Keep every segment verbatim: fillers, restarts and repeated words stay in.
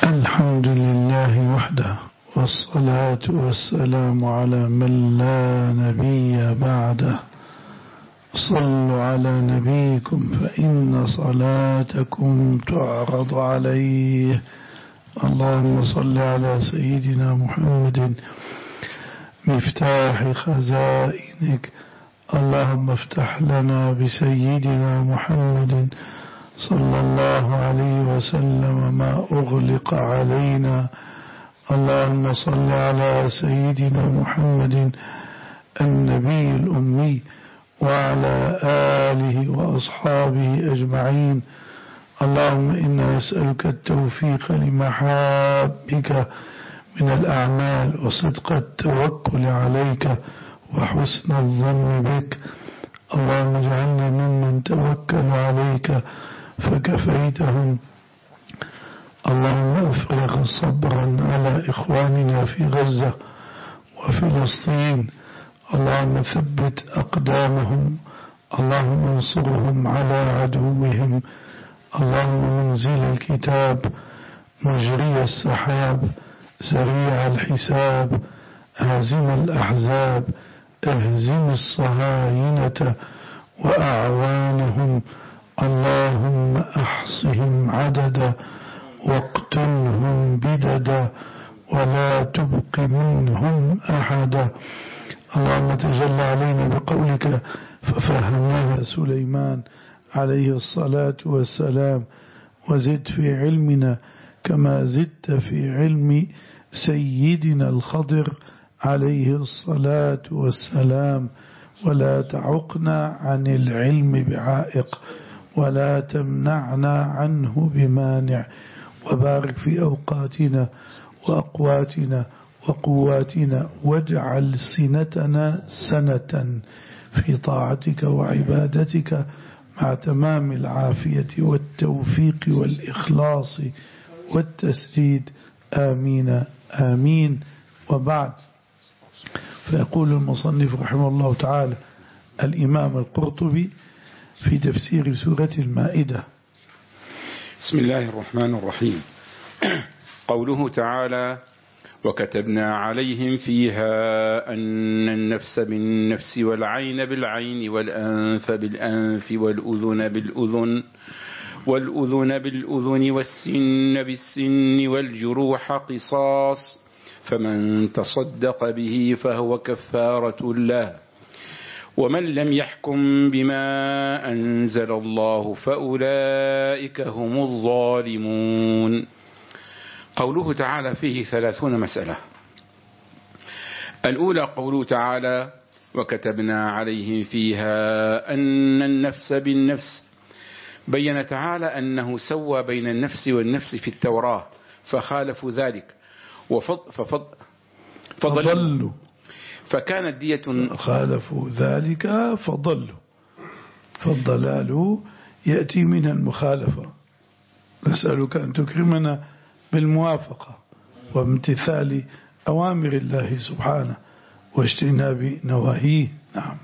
الحمد لله وحده، والصلاة والسلام على من لا نبي بعده. صلوا على نبيكم فإن صلاتكم تعرض عليه. اللهم صل على سيدنا محمد مفتاح خزائنك. اللهم افتح لنا بسيدنا محمد صلى الله عليه وسلم ما أغلق علينا. اللهم صل على سيدنا محمد النبي الأمي وعلى آله وأصحابه أجمعين. اللهم إنا نسألك التوفيق لمحابك من الأعمال وصدق التوكل عليك وحسن الظن بك. اللهم اجعلنا ممن توكل عليك فكفيتهم. اللهم افرغ صبرا على إخواننا في غزة وفلسطين. اللهم ثبت أقدامهم. اللهم انصرهم على عدوهم. اللهم منزل الكتاب مجري السحاب سريع الحساب هازم الأحزاب اهزم الصهاينة وأعوانهم. اللهم أحصهم عددا واقتلهم بددا ولا تبق منهم أحدا. اللهم تجلى علينا بقولك ففهمناها سليمان عليه الصلاة والسلام، وزد في علمنا كما زدت في علم سيدنا الخضر عليه الصلاة والسلام، ولا تعقنا عن العلم بعائق ولا تمنعنا عنه بمانع. وبارك في أوقاتنا وأقواتنا وقواتنا، واجعل سنتنا سنة في طاعتك وعبادتك مع تمام العافية والتوفيق والإخلاص والتسديد. آمين آمين. وبعد، فيقول المصنف رحمه الله تعالى الإمام القرطبي في تفسير سورة المائدة: بسم الله الرحمن الرحيم. قوله تعالى: وكتبنا عليهم فيها أن النفس بالنفس والعين بالعين والأنف بالأنف والأذن بالأذن والأذن بالأذن والسن بالسن والجروح قصاص، فمن تصدق به فهو كفارة له، ومن لم يحكم بما أنزل الله فأولئك هم الظالمون. قوله تعالى فيه ثلاثون مسألة. الأولى قوله تعالى: وكتبنا عليهم فيها أن النفس بالنفس. بين تعالى أنه سوى بين النفس والنفس في التوراة فخالفوا ذلك وفضلوا فضلوا فكانت دية. خالفوا ذلك فضلوا، فالضلال يأتي من المخالفة. نسألك أن تكرمنا بالموافقة وامتثال أوامر الله سبحانه واجتناب نواهيه. نعم.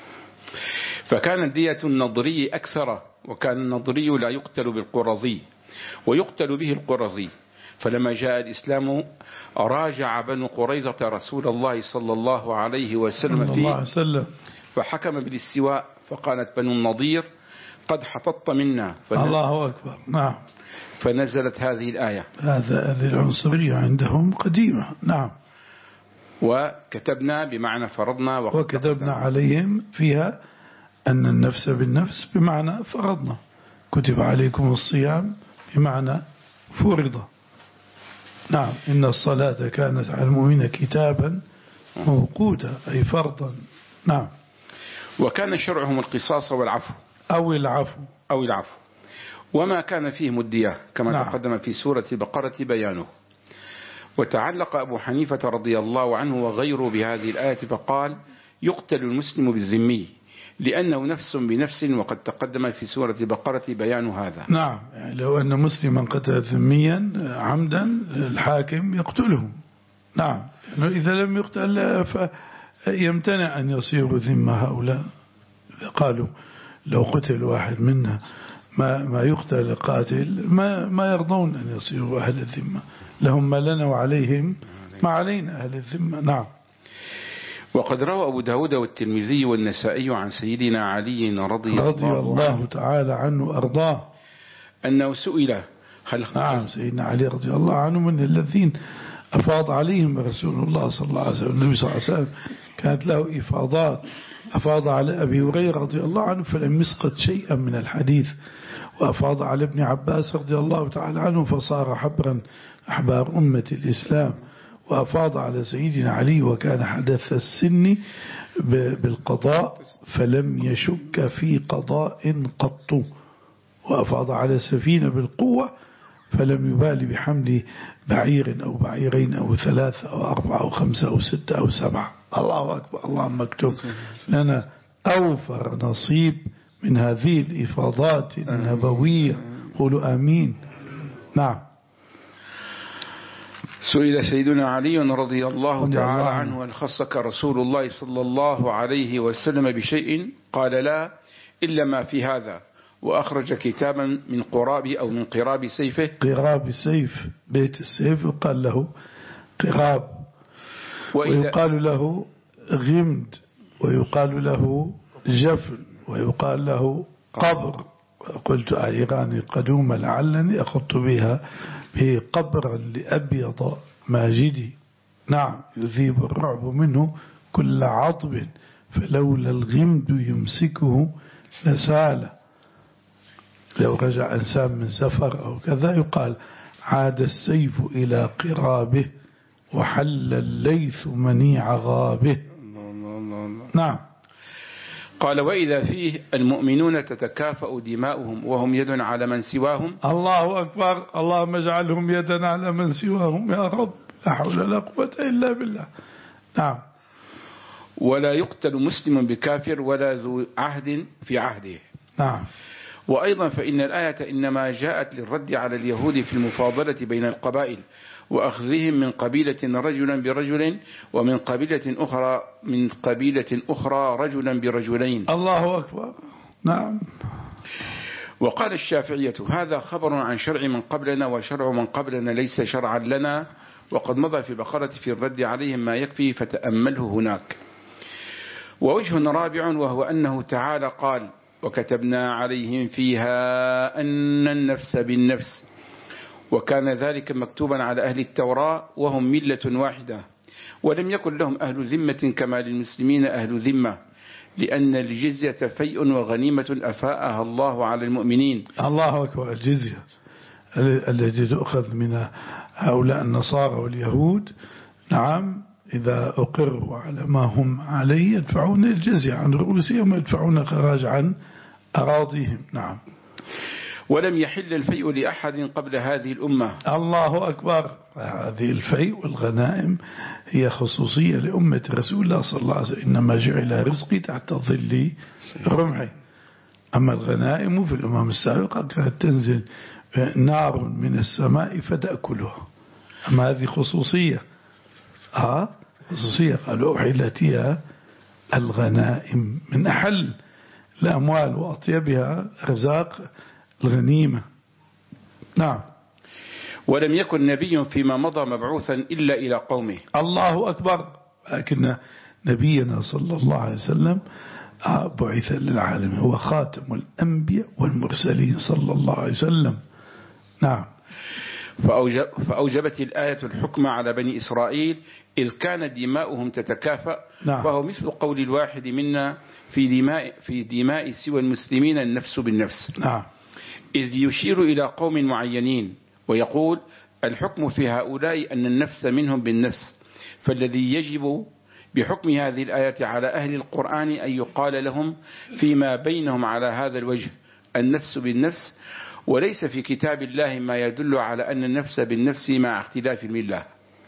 فكانت دية النضري أكثر، وكان النضري لا يقتل بالقرظي ويقتل به القرظي. فلما جاء الإسلام راجع بنو قريظة رسول الله صلى الله عليه وسلم فيه فحكم بالاستواء، فقالت بنو النضير: قد حفظت منا. الله أكبر. نعم. فنزلت هذه الآية. هذا هذه العنصرية عندهم قديمة. نعم. وكتبنا بمعنى فرضنا، وكتبنا عليهم فيها أن النفس بالنفس بمعنى فرضنا. كتب عليكم الصيام بمعنى فرض. نعم. إن الصلاة كانت على المؤمنين كتابا موقوتا، أي فرضا. نعم. وكان شرعهم القصاص والعفو أو العفو أو العفو وما كان فيهم الدية كما نعم. تقدم في سورة البقرة بيانه. وتعلق أبو حنيفة رضي الله عنه وغيره بهذه الآية فقال: يقتل المسلم بالذمي لأنه نفس بنفس، وقد تقدم في سورة البقرة بيان هذا. نعم. يعني لو أن مسلما قتل ذميا عمدا الحاكم يقتله. نعم. إذا لم يقتل فيمتنع أن يصير ذمة هؤلاء. قالوا لو قتل واحد منا ما ما يقتل القاتل ما ما يرضون أن يصيروا أهل الذمة، لهم ما لنا وعليهم ما علينا أهل الذمة. نعم. وقد روى أبو داود والترمذي والنسائي عن سيدنا علي رضي, رضي الله, الله عنه تعالى عنه وأرضاه أنه سئل هل نعم سيدنا علي رضي الله عنه من الذين أفاض عليهم رسول الله صلى الله عليه وسلم. النبي صلى الله عليه وسلم كانت له إفاضات، أفاض على أبي هريرة رضي الله عنه فلم يسقط شيئا من الحديث، وأفاض على ابن عباس رضي الله تعالى عنه فصار حبرا أحبار أمة الإسلام، وأفاض على سيدنا علي وكان حدث السن بالقضاء فلم يشك في قضاء قط، وأفاض على السفينة بالقوة فلم يبالي بحمل بعير أو بعيرين أو ثلاثة أو أربعة أو خمسة أو ستة أو سبعة. الله أكبر. اللهم اكتب لنا أوفر نصيب من هذه الإفاضات النبوية. قولوا آمين. نعم. سئل سيدنا علي رضي الله تعالى عنه هل خصك رسول الله صلى الله عليه وسلم بشيء؟ قال لا إلا ما في هذا، وأخرج كتابا من قراب أو من قراب سيفه. قراب سيف بيت السيف يقال له قراب، ويقال له غمد، ويقال له جفن، ويقال له قبر. قلت أعيراني قدوم لعلني أخط بها به قبرا لأبيض ماجدي. نعم. يذيب الرعب منه كل عضب فلولا الغمد يمسكه لسال. لو رجع إنسان من سفر أو كذا يقال عاد السيف إلى قرابه وحل الليث منيع غابه. نعم. قال وإذا فيه المؤمنون تتكافأ دماؤهم وهم يد على من سواهم. الله أكبر. اللهم اجعلهم يدا على من سواهم يا رب، لا حول ولا قوة إلا بالله. نعم. ولا يقتل مسلم بكافر ولا ذو عهد في عهده. نعم. وأيضا فإن الآية إنما جاءت للرد على اليهود في المفاضلة بين القبائل وأخذهم من قبيلة رجلا برجل ومن قبيلة أخرى من قبيلة أخرى رجلا برجلين. الله أكبر. نعم. وقال الشافعية هذا خبر عن شرع من قبلنا وشرع من قبلنا ليس شرعا لنا، وقد مضى في البقرة في الرد عليهم ما يكفي فتأمله هناك. ووجه رابع وهو أنه تعالى قال وكتبنا عليهم فيها أن النفس بالنفس، وكان ذلك مكتوبا على أهل التوراة وهم ملة واحدة، ولم يكن لهم أهل ذمة كما للمسلمين أهل ذمة، لأن الجزية فيء وغنيمة أفاءها الله على المؤمنين. الله أكبر. الجزية التي تؤخذ من هؤلاء النصارى واليهود، نعم، إذا أقروا على ما هم عليه يدفعون الجزية عن رؤوسهم ويدفعون خراج عن أراضيهم. نعم. ولم يحل الفيء لأحد قبل هذه الأمة. الله أكبر. هذه الفيء والغنائم هي خصوصية لأمة رسول الله صلى الله عليه وسلم، إنما جعل رزقي تحت ظل رمحي. أما الغنائم في الأمم السابقة كانت تنزل نار من السماء فتأكلها، أما هذه خصوصية. آه خصوصية قالوا أحلت هي الغنائم من أحل الأموال وأطيبها رزاق الغنيمة. نعم. ولم يكن نبي فيما مضى مبعوثا إلا إلى قومه. الله أكبر. لكن نبينا صلى الله عليه وسلم بعث للعالم، هو خاتم الأنبياء والمرسلين صلى الله عليه وسلم. نعم. فأوجب فأوجبت الآية الحكم على بني إسرائيل إذ كان دماؤهم تتكافأ. نعم. فهو مثل قول الواحد منا في دماء, في دماء سوى المسلمين النفس بالنفس. نعم. إذ يشير إلى قوم معينين ويقول الحكم في هؤلاء أن النفس منهم بالنفس، فالذي يجب بحكم هذه الآية على أهل القرآن أن يقال لهم فيما بينهم على هذا الوجه النفس بالنفس، وليس في كتاب الله ما يدل على أن النفس بالنفس مع اختلاف الملة.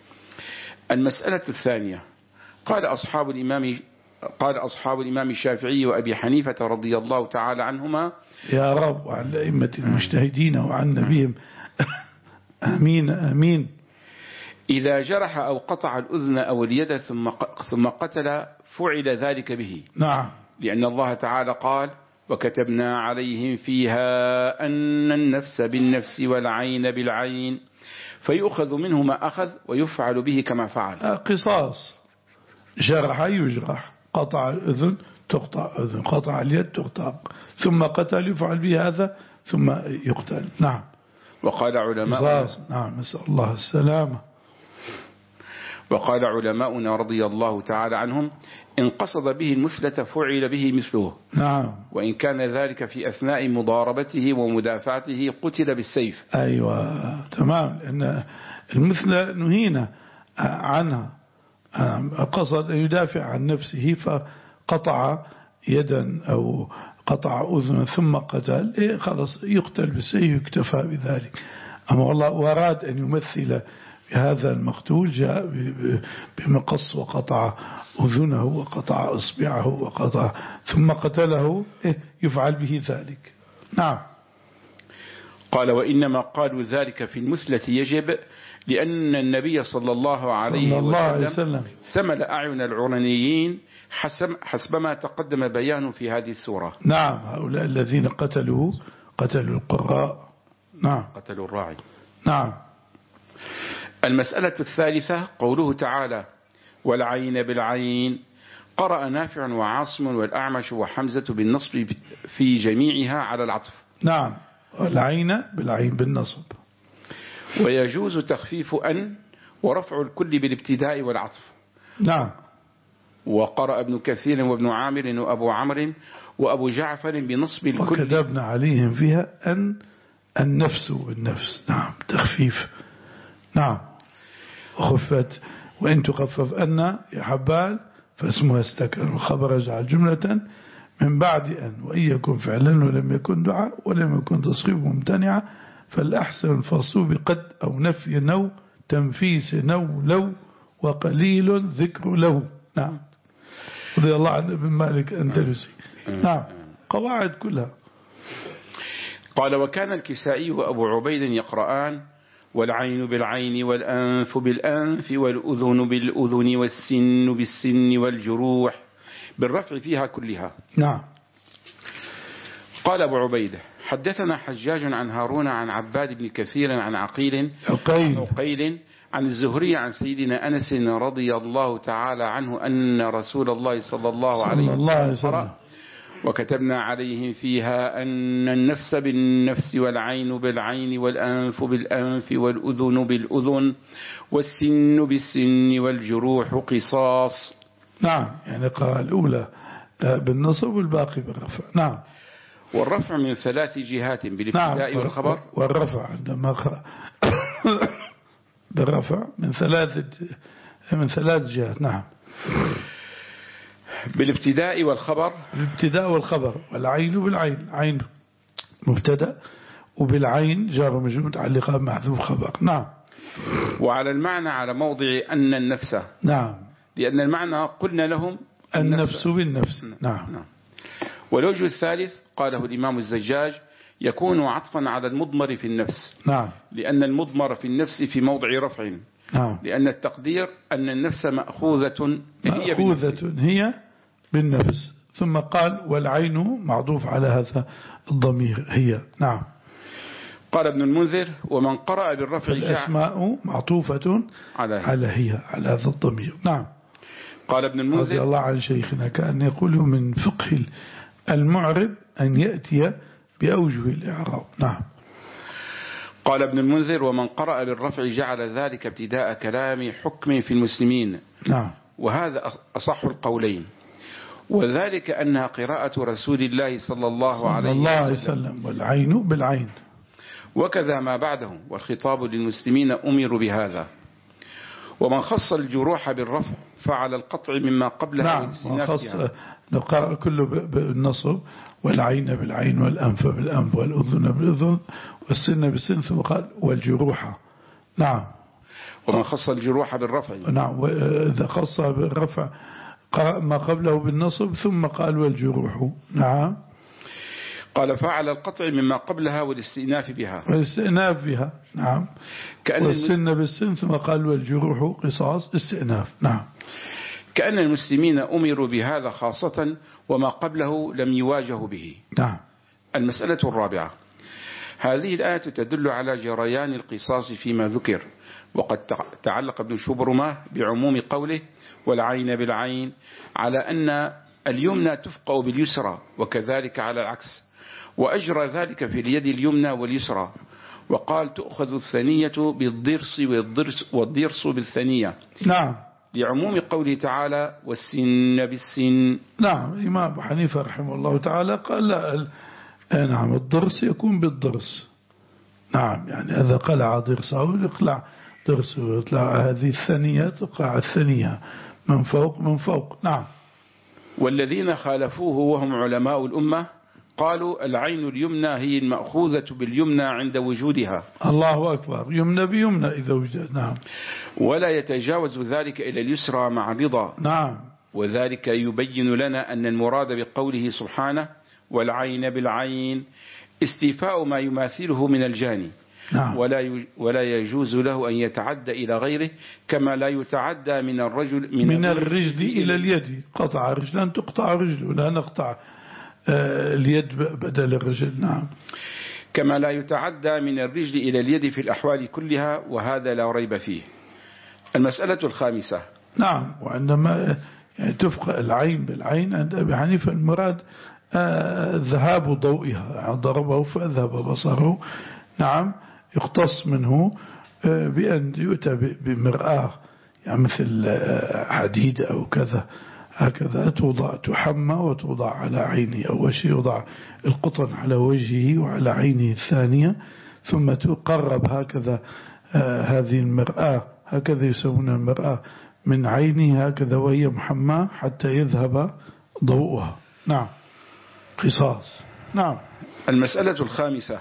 المسألة الثانية قال أصحاب الإمام قال أصحاب الإمام الشافعي وأبي حنيفة رضي الله تعالى عنهما يا رب وعن الأئمة المجتهدين وعن نبيهم آمين آمين. إذا جرح أو قطع الأذن أو اليد ثم ثم قتل فعل ذلك به. نعم. لأن الله تعالى قال وكتبنا عليهم فيها أن النفس بالنفس والعين بالعين فيؤخذ منه ما أخذ ويفعل به كما فعل. قصاص، جرح يجرح، قطع الأذن تقطع أذن، قطع اليد تقطع، ثم قتل يفعل به هذا ثم يقتل. نعم. وقال علماء قصاص. نعم، نسأل الله السلامة. وقال علماؤنا رضي الله تعالى عنهم: إن قصد به المثلة فعل به مثله. نعم. وإن كان ذلك في أثناء مضاربته ومدافعته قتل بالسيف. أيوة تمام، لأن المثلة نهينا عنها، قصد أن يدافع عن نفسه فقطع يدا أو قطع أذنا ثم قتل، إيه خلاص يقتل بالسيف يكتفى بذلك. أما والله وأراد أن يمثل بهذا المقتول، جاء بمقص وقطع أذنه وقطع إصبعه وقطع ثم قتله، إيه يفعل به ذلك. نعم. قال: وإنما قالوا ذلك في المثلة يجب لأن النبي صلى الله عليه صلى الله عليه وسلم وسلم سمل أعين العرنيين حسب, حسب ما تقدم بيانه في هذه السورة. نعم، هؤلاء الذين قتلوا قتلوا القراء. نعم، قتلوا الراعي. نعم. المسألة الثالثة قوله تعالى: والعين بالعين. قرأ نافع وعاصم والأعمش وحمزة بالنصب في جميعها على العطف. نعم، والعين بالعين بالنصب. ويجوز تخفيف أن ورفع الكل بالابتداء والعطف. نعم. وقرأ ابن كثير وابن عامر وأبو عمرو وأبو جعفر بنصب الكل. وكتبنا عليهم فيها أن النفس بالنفس. نعم، تخفيف. نعم. وخفت، وإن تخفف أن يا حبال فاسمها استكن، وخبر اجعل جملة من بعد أن، وإن يكن فعلا ولم يكن دعاء ولم يكن تصريف ممتنعة فالأحسن الفصل بقد أو نفي نو تنفيس نو لو وقليل ذكر له. نعم. رضي الله عن ابن مالك أندلسي. نعم، قواعد كلها. قال: وكان الكسائي وأبو عبيد يقرآن: والعين بالعين والأنف بالأنف والأذن بالأذن والسن بالسن والجروح بالرفع فيها كلها. نعم. قال أبو عبيدة: حدثنا حجاج عن هارون عن عباد بن كثير عن عقيل عقيل, عقيل عن الزهري عن سيدنا أنس رضي الله تعالى عنه أن رسول الله صلى الله عليه وسلم قرأ: وكتبنا عليهم فيها أن النفس بالنفس والعين بالعين والأنف بالأنف والأذن بالأذن والسن بالسن والجروح قصاص. نعم، يعني قال الأولى بالنصب والباقي بالرفع. نعم. والرفع من ثلاث جهات بالابتداء نعم. والخبر. والرفع عندما خ... بالرفع من ثلاث من ثلاث جهات. نعم. بالابتداء والخبر. بالابتداء والخبر. والعين بالعين، عين مبتدا، وبالعين جار مجرور متعلقة محذوف خبر. نعم. وعلى المعنى على موضع أن النفس. نعم، لأن المعنى قلنا لهم النفس بالنفس. نعم. نعم. والوجه الثالث قاله الإمام الزجاج يكون عطفا على المضمر في النفس. نعم. لأن المضمر في النفس في موضع رفع. نعم. لأن التقدير أن النفس مأخوذة هي مأخوذة هي بالنفس، ثم قال والعين معطوف على هذا الضمير هي. نعم. قال ابن المنذر: ومن قرأ بالرفع الأسماء معطوفة على, على هي على هذا الضمير. نعم. قال ابن المنذر رضي الله عن شيخنا كأن يقول من فقه المعرب أن يأتي بأوجه الإعراب. نعم. قال ابن المنذر: ومن قرأ بالرفع جعل ذلك ابتداء كلام حكم في المسلمين. نعم. وهذا أصح القولين، وذلك أنها قراءة رسول الله صلى الله عليه وسلم, الله وسلم. والعين بالعين. وكذا ما بعده، والخطاب للمسلمين أمروا بهذا. ومن خص الجروح بالرفع فعل القطع مما قبلها. نعم، وخص نقرأ كله بالنصب، والعين بالعين والأنف بالأنف والأذن بالأذن والسن بالسن، ثم قال والجروح. نعم. ومن خص الجروح بالرفع. نعم، وإذا خص بالرفع قرأ ما قبله بالنصب ثم قال والجروح. نعم. قال فعل القطع مما قبلها والاستئناف بها. والاستئناف بها. نعم. كأن والسن بالسن ثم قال والجروح قصاص استئناف. نعم. كأن المسلمين أمروا بهذا خاصة وما قبله لم يواجهوا به. نعم. المسألة الرابعة، هذه الآية تدل على جريان القصاص فيما ذكر، وقد تعلق ابن شبرمة بعموم قوله والعين بالعين على أن اليمنى تفقأ باليسرى، وكذلك على العكس، وأجرى ذلك في اليد اليمنى واليسرى، وقال تؤخذ الثنية بالضرس والضرس بالثنية. نعم. لعموم قوله تعالى والسن بالسن. نعم. الإمام أبو حنيفة رحمه الله تعالى قال لا، نعم الضرس يكون بالضرس. نعم، يعني هذا قلع ضرسه يقلع ضرسه، يطلع هذه الثانية تقلع الثانية من فوق من فوق. نعم. والذين خالفوه وهم علماء الأمة قالوا العين اليمنى هي المأخوذة باليمنى عند وجودها. الله أكبر، يمنى بيمنى إذا وجد. نعم. ولا يتجاوز ذلك إلى اليسرى مع الرضا. نعم. وذلك يبين لنا أن المراد بقوله سبحانه والعين بالعين استيفاء ما يماثله من الجاني. نعم. ولا ولا يجوز له أن يتعدى إلى غيره، كما لا يتعدى من الرجل من, من الرجل إلى اليد. قطع رجلا تقطع رجل، لا نقطع اليد بدل الرجل. نعم. كما لا يتعدى من الرجل إلى اليد في الأحوال كلها، وهذا لا ريب فيه. المسألة الخامسة. نعم. وعندما يعني تفقأ العين بالعين عند أبي حنيفة المراد آه ذهاب ضوئها، ضربه فذهب بصره. نعم. يقتص منه آه بأن يؤتى بمرآة، يعني مثل حديد أو كذا، هكذا توضع تحمى وتوضع على عينه. أول شيء يوضع القطن على وجهه وعلى عينه الثانية، ثم تقرب هكذا آه هذه المرآة، هكذا يسمونها المرآة، من عينه هكذا وهي محمى حتى يذهب ضوءها. نعم. قصاص. نعم. المسألة الخامسة،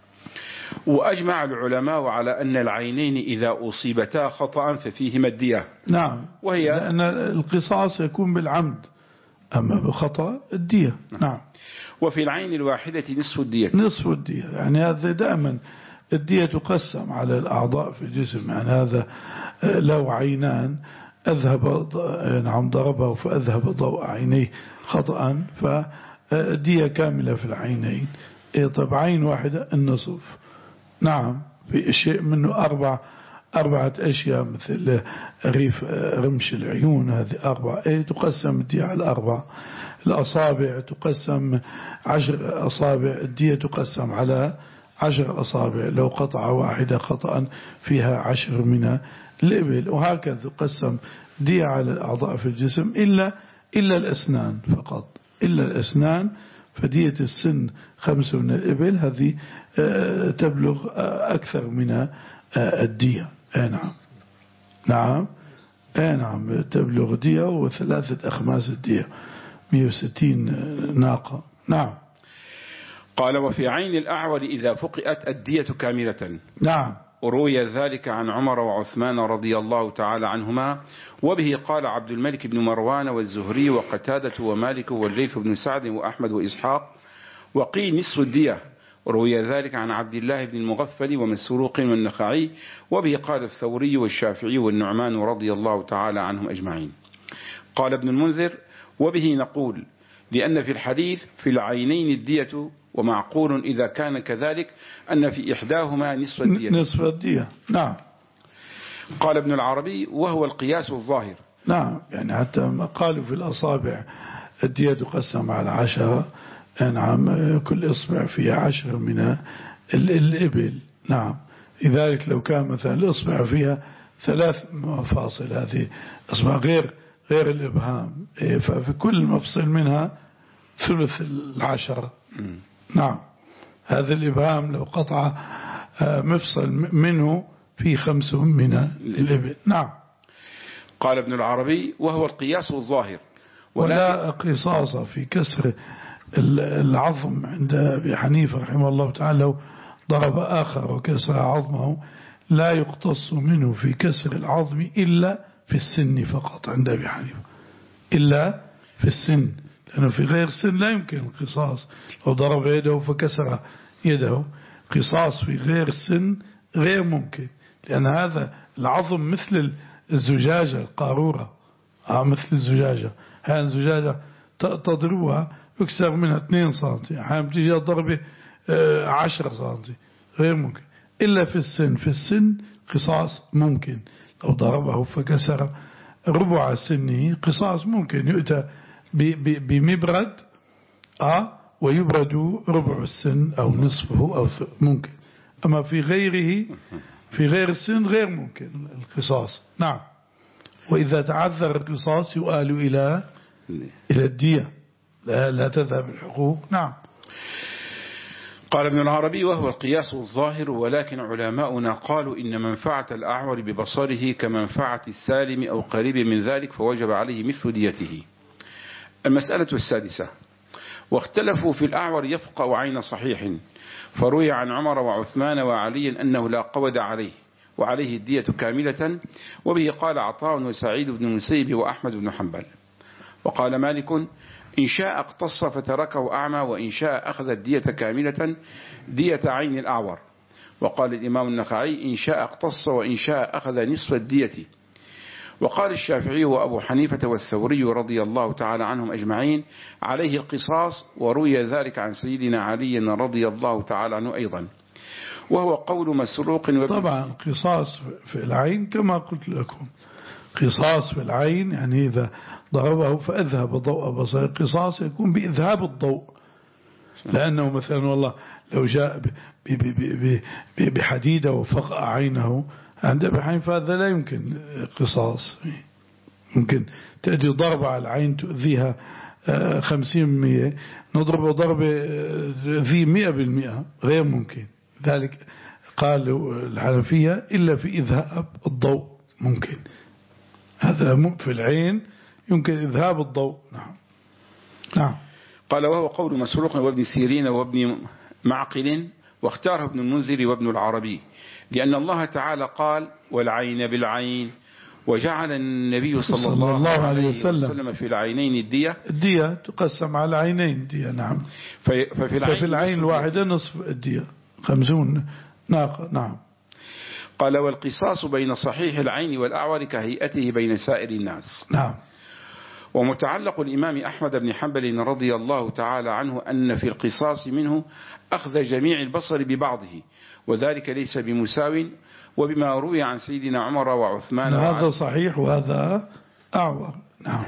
وأجمع العلماء على أن العينين إذا أصيبتا خطأ ففيهما الدية. نعم. وهي لأن القصاص يكون بالعمد، أما بخطأ الدية. نعم. وفي العين الواحدة نصف الدية. نصف الدية، يعني هذا دائما الدية تقسم على الأعضاء في الجسم، يعني هذا لو عينان أذهب نعم ضربه فأذهب ضوء عينيه خطأ فدية كاملة في العينين. طب عين واحدة النصف. نعم. في شيء منه أربع أربعة أشياء مثل ريف رمش العيون، هذه أربع إيه تقسم الدية على أربع. الأصابع تقسم عشر أصابع، الدية تقسم على عشر أصابع، لو قطع واحدة خطأ فيها عشر من الإبل، وهكذا تقسم دية على الأعضاء في الجسم إلا إلا الأسنان فقط. إلا الأسنان فدية السن خمس من الإبل، هذه تبلغ أكثر من الدية. نعم. نعم. نعم تبلغ دية وثلاثة أخماس الدية، مئة وستين ناقة. نعم. قال وفي عين الأعور إذا فقئت الدية كاملة. نعم. وروي ذلك عن عمر وعثمان رضي الله تعالى عنهما، وبه قال عبد الملك بن مروان والزهري وقتادة ومالك والليث بن سعد وأحمد وإسحاق، وقيل نصف الدية. وروي ذلك عن عبد الله بن المغفل ومسروق والنخعي، وبه قال الثوري والشافعي والنعمان رضي الله تعالى عنهم أجمعين. قال ابن المنذر وبه نقول لأن في الحديث في العينين الدية، ومعقول إذا كان كذلك أن في إحداهما نصف الدية. نصف الدية. نعم. قال ابن العربي وهو القياس الظاهر. نعم. يعني حتى ما قالوا في الأصابع الدية تقسم على عشرة. نعم. كل إصبع فيها عشر من الإبل. نعم. لذلك لو كان مثلا الإصبع فيها ثلاث مفاصل، هذه إصبع غير غير الإبهام، ففي كل مفصل منها ثلث العشرة. نعم. هذا الإبهام لو قطع مفصل منه في خمس من الإبل. نعم. قال ابن العربي وهو القياس الظاهر، ولا قصاص في كسر العظم عند أبي حنيفة رحمه الله تعالى. لو ضرب آخر وكسر عظمه لا يقتص منه في كسر العظم إلا في السن فقط عند أبي حنيفة، إلا في السن، لأنه في غير السن لا يمكن القصاص. لو ضرب يده فكسر يده، قصاص في غير السن غير ممكن، لأن هذا العظم مثل الزجاجة القارورة، آه مثل الزجاجة، هاي الزجاجة تضربها يكسر منها اثنين سنتي، هاي بتيجي ضربة عشرة سنتي، غير ممكن. إلا في السن، في السن قصاص ممكن، لو ضربه فكسر ربع سنه قصاص ممكن، يؤتى بمبرد آه ويبرد ربع السن أو نصفه أو ممكن. أما في غيره، في غير السن غير ممكن القصاص. نعم. وإذا تعذر القصاص يؤال إلى إلى الدية، لا, لا تذهب الحقوق. نعم. قال ابن العربي: وهو القياس الظاهر، ولكن علماؤنا قالوا إن منفعة الأعور ببصره كمنفعة السالم أو قريب من ذلك، فوجب عليه مثل ديته. المسألة السادسة: واختلفوا في الأعور يفقأ عين صحيح، فروي عن عمر وعثمان وعلي أنه لا قود عليه وعليه الدية كاملة، وبه قال عطاء وسعيد بن المسيب وأحمد بن حنبل. وقال مالك: إن شاء اقتص فتركه أعمى، وإن شاء أخذ الدية كاملة دية عين الأعور. وقال الإمام النخعي: إن شاء اقتص وإن شاء أخذ نصف الدية. وقال الشافعي وأبو حنيفة والثوري رضي الله تعالى عنهم أجمعين: عليه القصاص، وروي ذلك عن سيدنا علي رضي الله تعالى عنه أيضا، وهو قول مسروق. طبعا قصاص في العين كما قلت لكم، قصاص في العين يعني إذا ضربه فأذهب ضوء بصر، القصاص يكون بإذهاب الضوء، لأنه مثلا والله لو جاء بحديدة وفقأ عينه عند بحين فهذا لا يمكن قصاص. ممكن تأتي ضربة على العين تؤذيها خمسين مية، نضرب ضربة ذي مئة بالمئة، غير ممكن. ذلك قالوا الحنفية إلا في إذهاب الضوء ممكن، هذا في العين يمكن إذهاب الضوء. نعم. نعم. قال: وهو قول مسروق وابن سيرين وابن معقل، واختاره ابن المنذر وابن العربي، لأن الله تعالى قال: والعين بالعين، وجعل النبي صلى, صلى الله, الله عليه وسلم, وسلم في العينين الدية. الدية تقسم على العينين الدية. نعم. ففي العين, ففي العين الواحدة نصف الدية، خمسون ناقة. نعم. قال: والقصاص بين صحيح العين والأعور كهيئته بين سائر الناس. نعم. ومتعلق الإمام أحمد بن حنبل رضي الله تعالى عنه أن في القصاص منه أخذ جميع البصر ببعضه، وذلك ليس بمساو، وبما روي عن سيدنا عمر وعثمان. هذا صحيح وهذا أعور. نعم.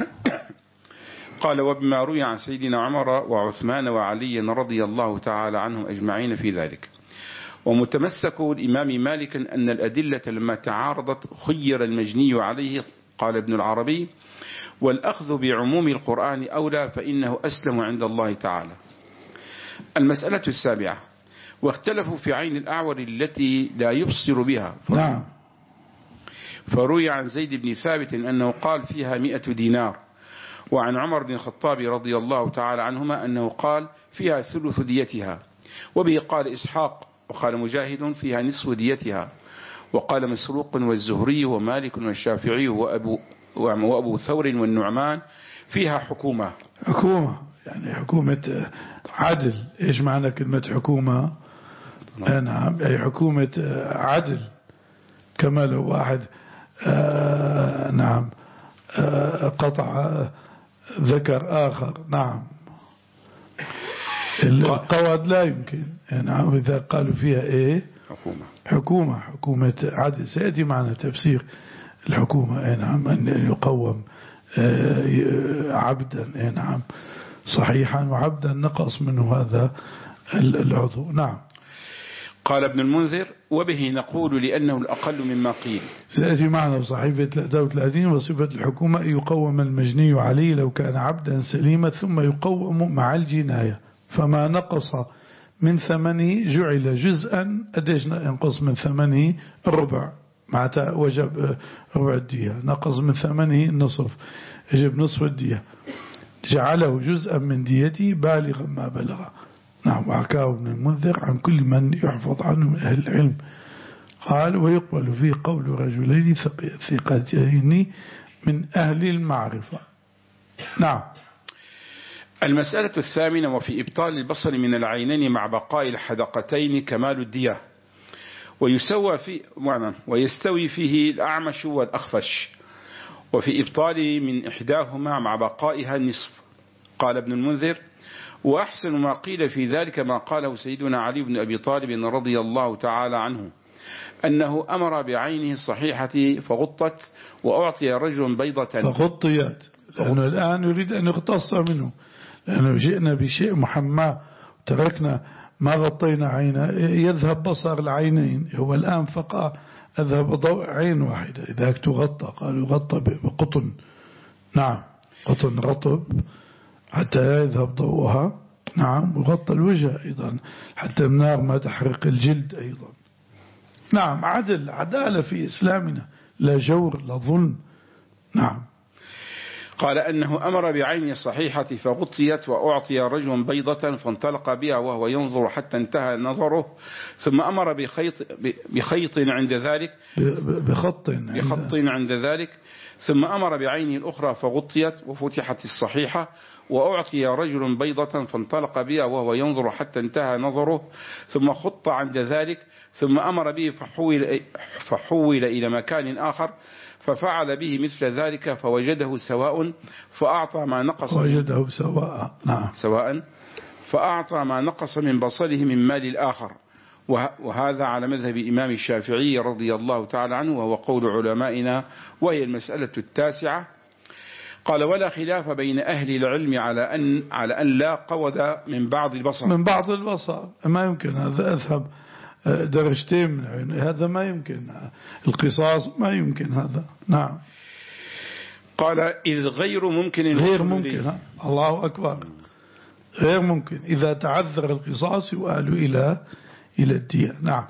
قال: وبما روي عن سيدنا عمر وعثمان وعلي رضي الله تعالى عنهم أجمعين في ذلك. ومتمسك الإمام مالك أن الأدلة لما تعارضت خير المجني عليه. قال ابن العربي: والأخذ بعموم القرآن أولى، فإنه أسلم عند الله تعالى. المسألة السابعة: واختلفوا في عين الأعور التي لا يبصر بها. نعم. فروي عن زيد بن ثابت أنه قال فيها مئة دينار، وعن عمر بن الخطاب رضي الله تعالى عنهما أنه قال فيها ثلث ديتها، وبه قال إسحاق. وقال مجاهد فيها نصف ديتها. وقال مسروق والزهري ومالك والشافعي وأبو, وأبو ثور والنعمان فيها حكومة. حكومة يعني حكومة عدل. إيش معنى كلمة حكومة؟ نعم، أي حكومة عدل، كما لو واحد آه نعم آه قطع ذكر آخر. نعم. القواعد لا يمكن. نعم. إذا قالوا فيها إيه؟ حكومة. حكومة حكومة عدل. سيأتي معنا تفسير الحكومة. نعم. أن يقوم عبدا نعم صحيحا، وعبدا نقص منه هذا العضو. نعم. قال ابن المنذر: وبه نقول لأنه الأقل مما قيل. سيأتي معنا بصحيفة ثلاثة وثلاثين: وصفة الحكومة يقوم المجني عليه لو كان عبدا سليما، ثم يقوم مع الجناية، فما نقص من ثمنه جعل جزءا. أديش ينقص من ثمنه الربع، معناتها وجب ربع الدية. نقص من ثمنه النصف، يجب نصف الدية. جعله جزءا من ديته بالغا ما بلغ. نعم. وحكاه ابن المنذر عن كل من يحفظ عنه من أهل العلم. قال: ويقبل فيه قول رجلين ثقتين من أهل المعرفة. نعم. المسألة الثامنة: وفي إبطال البصر من العينين مع بقاء الحدقتين كمال الدية، ويسوى في معنى ويستوي فيه الأعمش والأخفش. وفي إبطال من إحداهما مع بقائها النصف. قال ابن المنذر: وأحسن ما قيل في ذلك ما قاله سيدنا علي بن أبي طالب رضي الله تعالى عنه، أنه أمر بعينه الصحيحة فغطت وأعطي رجل بيضة فغطيت، لأنه الآن يريد أن يقتص منه، لأنه جئنا بشيء محمى تركنا ما غطينا عينه يذهب بصر العينين. هو الآن فقط أذهب ضوء عين واحدة، إذا تغطى قالوا يغطى بقطن، نعم قطن رطب حتى يذهب ضوءها، نعم، وغطى الوجه أيضا حتى النار ما تحرق الجلد أيضا. نعم، عدل، عدالة في إسلامنا، لا جور لا ظلم. نعم. قال أنه أمر بعين الصحيحة فغطيت وأعطي رجل بيضة فانطلق بها وهو ينظر حتى انتهى نظره، ثم أمر بخيط, بخيط عند ذلك بخط بخط عند ذلك ثم أمر بعينه الأخرى فغطيت وفتحت الصحيحة وأعطي رجل بيضة فانطلق بها وهو ينظر حتى انتهى نظره، ثم خط عند ذلك ثم أمر به فحول, فحول إلى مكان آخر ففعل به مثل ذلك فوجده سواء فأعطى ما نقص وجده سواء نعم سواء فأعطى ما نقص من بصره من مال الآخر. وهذا على مذهب الإمام الشافعي رضي الله تعالى عنه، وهو قول علمائنا، وهي المسألة التاسعة. قال: ولا خلاف بين أهل العلم على أن على أن لا قود من بعض البصر من بعض البصر ما يمكن هذا، أذهب درجتين من عين، هذا ما يمكن، القصاص ما يمكن هذا. نعم. قال: إذ غير ممكن غير ممكن، الله أكبر، غير ممكن، إذا تعذر القصاص يؤال إلى إلى الدية. نعم.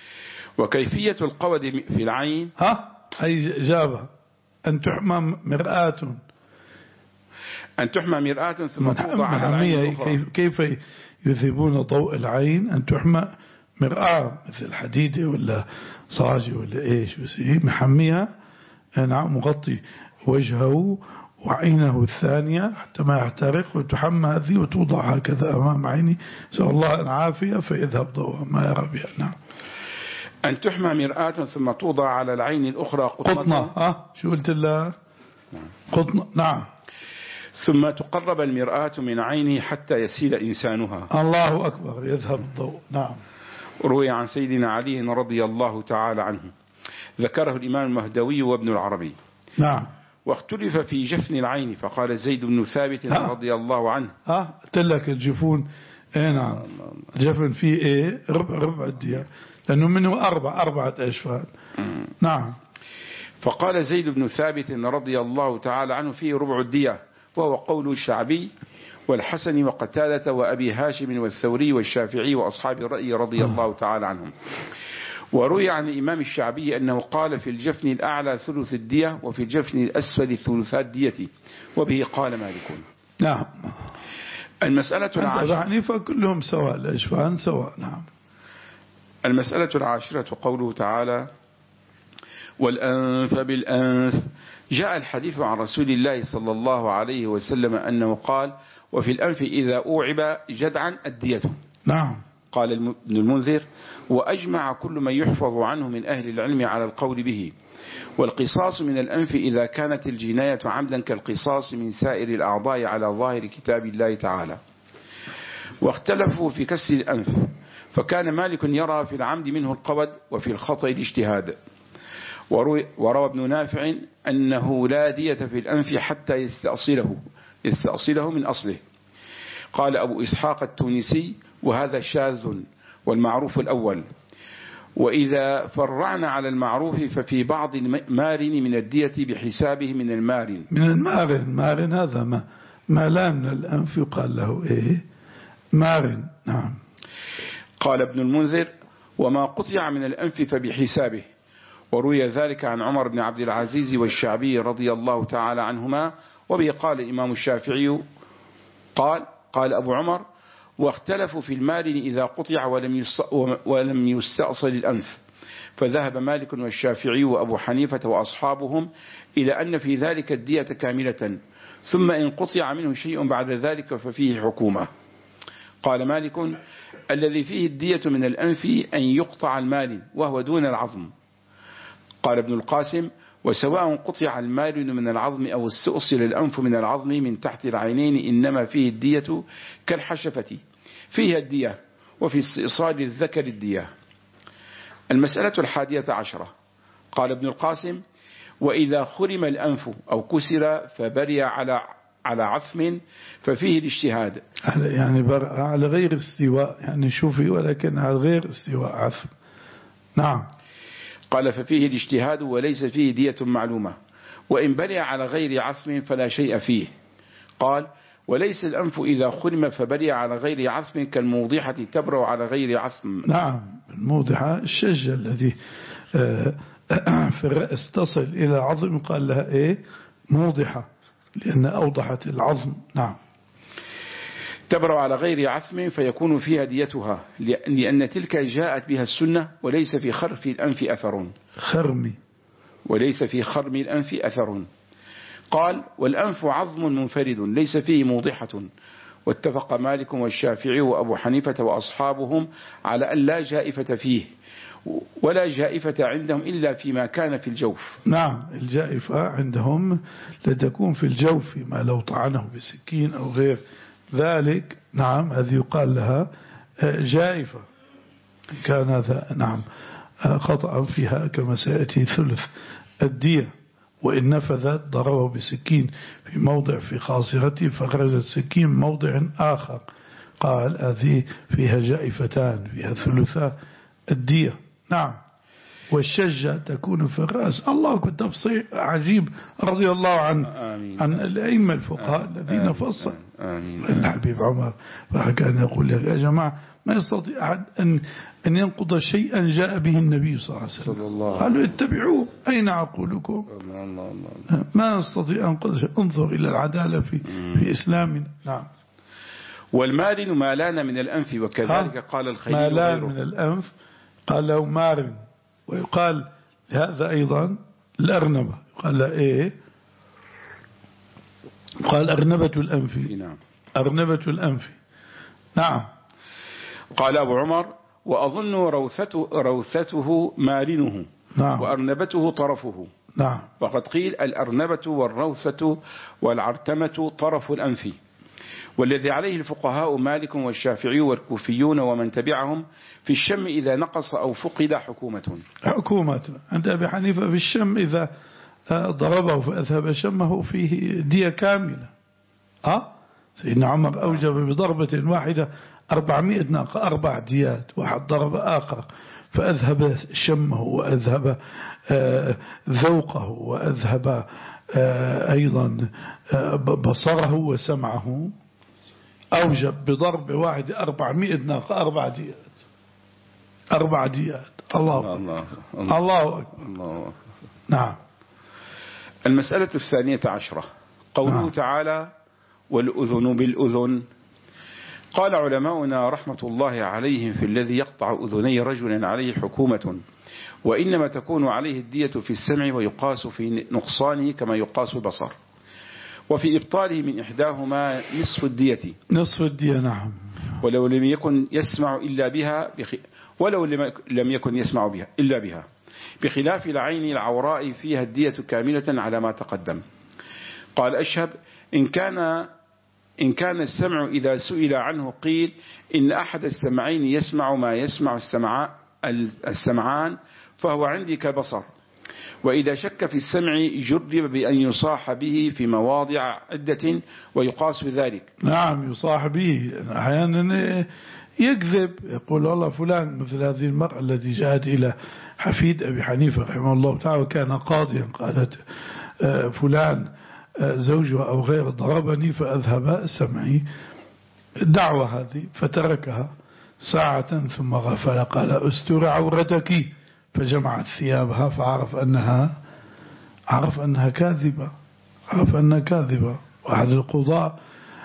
وكيفية القود في العين ها هي جابها: أن تحمى مرآة أن تحمى مرآة ثم توضع على العين الأخرى. كيف يذهبون ضوء العين؟ أن تحمى مرآة مثل حديدة ولا صاجة ولا إيش، بس هي محميها، نعم، مغطي وجهه وعينه الثانية حتى ما يحترق، وتحمى هذه وتوضع هكذا أمام عيني، سأل الله العافية، فيذهب ضوءها ما يرى بها. نعم. أن تحمى مرآة ثم توضع على العين الأخرى قطنة. قطنة. ها شو قلت الله؟ قطنة. نعم. ثم تقرب المرآة من عينه حتى يسيل إنسانها. الله أكبر، يذهب الضوء. نعم. روي عن سيدنا علي رضي الله تعالى عنه، ذكره الإمام المهدوي وابن العربي. نعم. واختلف في جفن العين، فقال زيد بن ثابت رضي الله عنه: ها تلك الجفون. ايه نعم، جفن فيه ايه ربع ربع الدية، لأنه منه أربع أربعة أشفاد. نعم. فقال زيد بن ثابت رضي الله تعالى عنه: فيه ربع الدية، وهو قول الشعبي والحسن وقتادة وأبي هاشم والثوري والشافعي وأصحاب الرأي رضي الله تعالى عنهم. وروي عن الإمام الشعبي أنه قال: في الجفن الأعلى ثلث الدية، وفي الجفن الأسفل ثلثات ديتي، وبه قال مالك. نعم. المسألة العاشرة فكلهم سواء، الأجفان سواء. نعم. المسألة العاشرة قوله تعالى: والأنف بالأنف. جاء الحديث عن رسول الله صلى الله عليه وسلم أنه قال: وفي الأنف إذا أوعب جدعا الدية. نعم. قال ابن المنذر: وأجمع كل من يحفظ عنه من أهل العلم على القول به. والقصاص من الأنف إذا كانت الجناية عمدا كالقصاص من سائر الأعضاء على ظاهر كتاب الله تعالى. واختلفوا في كسر الأنف، فكان مالك يرى في العمد منه القود وفي الخطأ الاجتهاد. وروى ابن نافع أنه لا دية في الأنف حتى يستأصله يستأصله من أصله. قال أبو إسحاق التونسي: وهذا شاذ، والمعروف الأول. وإذا فرعنا على المعروف ففي بعض المارن من الدية بحسابه من المارن. من المارن، مارن هذا ما, ما لا من الأنف يقال له إيه مارن. نعم. قال ابن المنذر: وما قطع من الأنف فبحسابه. وروي ذلك عن عمر بن عبد العزيز والشعبي رضي الله تعالى عنهما، وبه قال الإمام الشافعي قال قال أبو عمر: واختلفوا في المارن إذا قطع ولم يستأصل الأنف، فذهب مالك والشافعي وأبو حنيفة وأصحابهم إلى أن في ذلك الدية كاملة، ثم إن قطع منه شيء بعد ذلك ففيه حكومة. قال مالك: الذي فيه الدية من الأنف أن يقطع المال وهو دون العظم. قال ابن القاسم: وسواء قطع المارن من العظم أو استؤصل الأنف من العظم من تحت العينين إنما فيه الدية كالحشفة فيها الدية وفي استئصال الذكر الدية. المسألة الحادية عشرة قال ابن القاسم وإذا خرم الأنف أو كسر فبري على على عثم ففيه الاجتهاد، يعني على غير استواء، يعني شوفي ولكن على غير استواء عثم. نعم. قال ففيه الاجتهاد وليس فيه دية معلومة، وإن بري على غير عثم فلا شيء فيه. قال وليس الأنف إذا خرم فبري على غير عثم كالموضحة تبرأ على غير عثم. نعم، الموضحة الشجة الذي في الرأس تصل إلى العظم قال لها إيه موضحة لأن أوضحت العظم. نعم. تبرأ على غير عثم فيكون فيها ديتها لأن تلك جاءت بها السنة وليس في خرف الأنف أثر. خرمي وليس في خرم الأنف أثر. قال والأنف عظم منفرد ليس فيه موضحة، واتفق مالك والشافعي وأبو حنيفة وأصحابهم على أن لا جائفة فيه ولا جائفة عندهم إلا فيما كان في الجوف. نعم، الجائفة عندهم لتكون في الجوف ما لو طعنه بسكين أو غير ذلك. نعم، هذه يقال لها جائفة كان هذا نعم خطأ فيها كما سيأتي ثلث الدية. وإن نفذت ضربه بسكين في موضع في خاصرته فخرج السكين موضع آخر، قال هذه فيها جائفتان فيها ثلثا الدية. نعم. والشجة تكون في الرأس. الله كنت تفصيل عجيب رضي الله عن آمين. عن الأئمة الفقهاء الذين فصل الحبيب عمر فكان يقول يا جماعة ما يستطيع أحد أن أن ينقض شيئا جاء به النبي صلى الله عليه وسلم. قالوا اتبعوه أين عقولكم؟ ما نستطيع أن ننقض شيء. انظر إلى العدالة في في إسلامنا. نعم. والمارن مالان من الأنف وكذلك قال الخليل مالان من الأنف قال له مارن، ويقال هذا أيضا الأرنبة قال له إيه قال أرنبة الأنف. نعم. أرنبة الأنف. نعم. قال أبو عمر وأظن روثته, روثته مارنه. نعم. وأرنبته طرفه. نعم. وقد قيل الأرنبة والروثة والعرتمة طرف الأنف، والذي عليه الفقهاء مالك والشافعي والكوفيون ومن تبعهم في الشم إذا نقص أو فقد حكومة. حكومة عند أبي حنيفة في الشم إذا ضربه فأذهب شمه فيه دية كاملة. أه؟ سيدنا عمر أوجب بضربة واحدة أربعمائة ناقة أربع ديات، واحد ضرب آخر فأذهب شمه وأذهب ذوقه وأذهب أيضا بصره وسمعه. أوجب بضرب واحد أربعمائة ناقة أربع ديات أربع ديات. الله الله الله, الله أكبر. الله. نعم. المسألة الثانية عشرة قوله نعم. تعالى والأذن بالأذن. قال علماؤنا رحمة الله عليهم في الذي يقطع أذني رجل عليه حكومة، وإنما تكون عليه الدية في السمع ويقاس في نقصانه كما يقاس البصر، وفي إبطاله من إحداهما نصف الدية. نصف الدية. نعم. ولو لم يكن يسمع إلا بها بخ... ولو لم يكن يسمع بها إلا بها بخلاف العين العوراء فيها الدية كاملة على ما تقدم. قال أشهب إن كان إن كان السمع إذا سئل عنه قيل إن أحد السمعين يسمع ما يسمع السمع السمعان فهو عندي كالبصر، وإذا شك في السمع جرب بأن يصاح به في مواضع عدة ويقاس بذلك. نعم، يصاح به أحيانا يكذب يقول والله فلان، مثل هذه المرأة التي جاءت إلى حفيد أبي حنيفة رحمه الله تعالى وكان قاضيا، قالت فلان زوجها أو غير ضربني فأذهب سمعي. الدعوة هذه فتركها ساعة ثم غفل، قال استر عورتك، فجمعت ثيابها فعرف أنها عرف أنها كاذبة عرف أنها كاذبة. واحد القضاء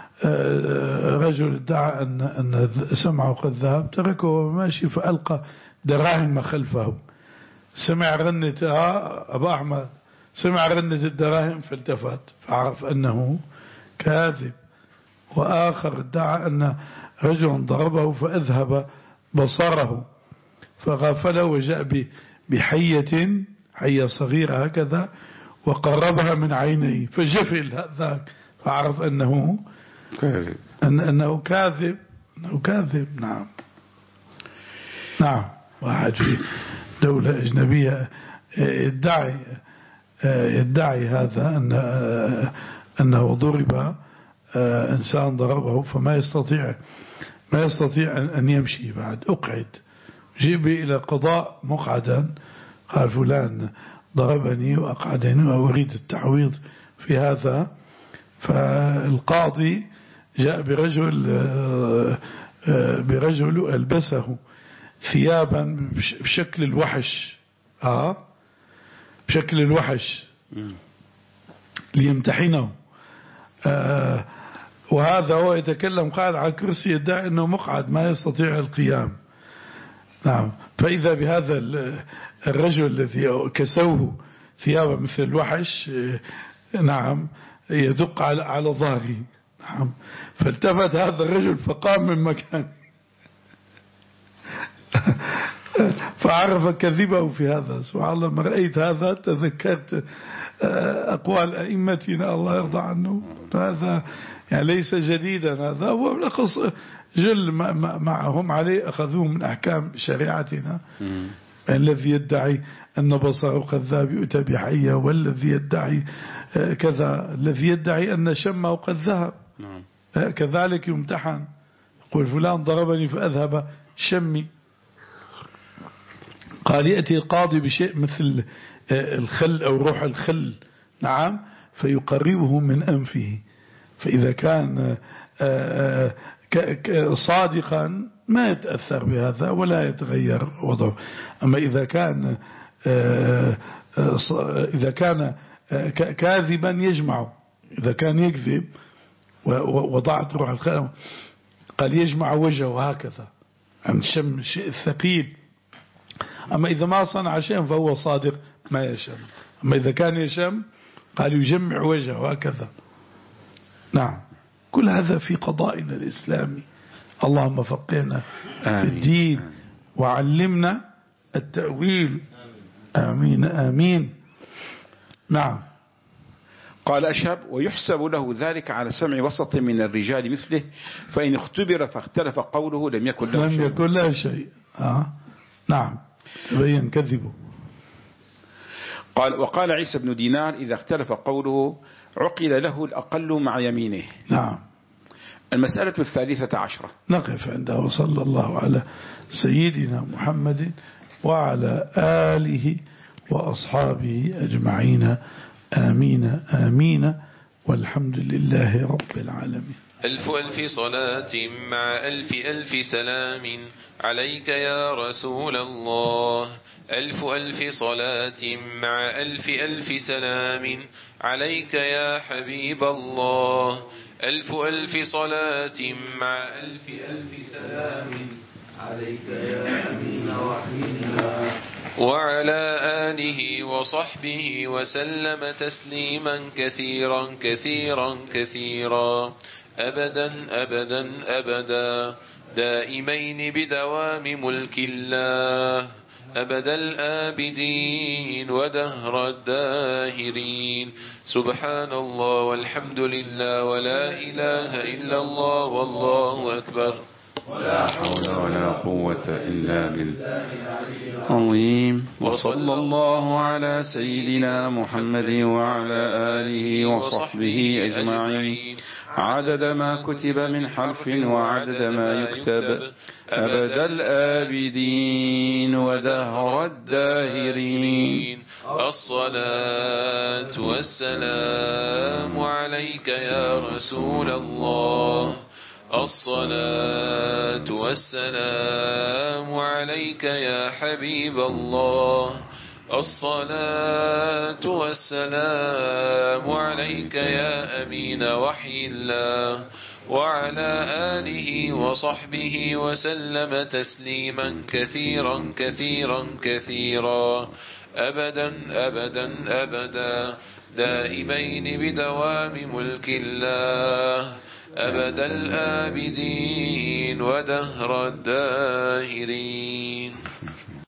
رجل ادعى أن أن سمعه قد ذهب، تركه وماشي فألقى دراهم خلفه، سمع رنة أبا أحمد سمع رنة الدراهم فالتفت فعرف أنه كاذب. وآخر ادعى أن رجل ضربه فأذهب بصره فغفله وجاء بحية حية صغيرة هكذا وقربها من عينيه فجفل ذاك فعرف أنه كاذب أن أنه كاذب أنه كاذب. نعم نعم. واحد في دولة أجنبية يدعي يدعي هذا أن أنه ضرب إنسان ضربه فما يستطيع ما يستطيع أن يمشي بعد أقعد جيب إلى قضاء مقعدا قال فلان ضربني وأقعدني وأريد التعويض في هذا. فالقاضي جاء برجل برجل ألبسه ثيابا بشكل الوحش آه بشكل الوحش ليمتحنه آه وهذا هو يتكلم قاعد على الكرسي يدعي أنه مقعد ما يستطيع القيام. نعم. فإذا بهذا الرجل الذي كسوه ثيابه مثل الوحش نعم يدق على على ظهره. نعم. فالتفت هذا الرجل فقام من مكانه فعرف كذبه في هذا. سبحان الله لما رأيت هذا تذكرت أقوال أئمتنا الله يرضى عنه. هذا يعني ليس جديدا هذا هو بالأخص جل معهم عليه أخذوه من أحكام شريعتنا. الذي يدعي أن بصره كذاب يؤتى بحية والذي يدعي كذا الذي يدعي أن شمه قد ذهب كذلك يمتحن. يقول فلان ضربني فأذهب شمي. قال يأتي القاضي بشيء مثل الخل أو روح الخل نعم فيقربه من أنفه فإذا كان صادقا ما يتأثر بهذا ولا يتغير وضعه. أما إذا كان إذا كان كاذبا يجمعه إذا كان يكذب وضعت روح الخل قال يجمع وجهه هكذا عن شم شيء ثقيل. أما إذا ما صنع شيء فهو صادق ما يشم. أما إذا كان يشم قال يجمع وجهه هكذا. نعم. كل هذا في قضائنا الإسلامي. اللهم فقهنا في الدين وعلمنا التأويل. آمين آمين. نعم. قال أشهب ويحسب له ذلك على سمع وسط من الرجال مثله فإن اختبر فاختلف قوله لم يكن له شيء. لم يكن له شيء. آه. نعم. تبين كذبه. قال وقال عيسى بن دينار إذا اختلف قوله عقل له الأقل مع يمينه. نعم. المسألة الثالثة عشرة نقف عندها وصلى الله على سيدنا محمد وعلى آله وأصحابه أجمعين آمين آمين والحمد لله رب العالمين. ألف ألف صلاة مع ألف ألف سلام عليك يا رسول الله. ألف ألف صلاة مع ألف ألف سلام عليك يا حبيب الله. ألف ألف صلاة مع ألف ألف سلام عليك يا أمين وحي الله وعلى آله وصحبه وسلم تسليما كثيرا كثيرا كثيرا أبدا أبدا أبدا دائمين بدوام ملك الله أبد الآبدين ودهر الداهرين. سبحان الله والحمد لله ولا إله إلا الله والله أكبر ولا حول ولا قوة إلا بالله العظيم. وصلى الله على سيدنا محمد وعلى آله وصحبه أجمعين عدد ما كتب من حرف وعدد ما يكتب أبد الآبدين ودهر الداهرين. الصلاة والسلام عليك يا رسول الله. الصلاة والسلام عليك يا حبيب الله. الصلاة والسلام عليك يا أمين وحي الله وعلى آله وصحبه وسلم تسليما كثيرا كثيرا كثيرا أبدا أبدا أبدا دائمين بدوام ملك الله أبد الآبدين ودهر الداهرين.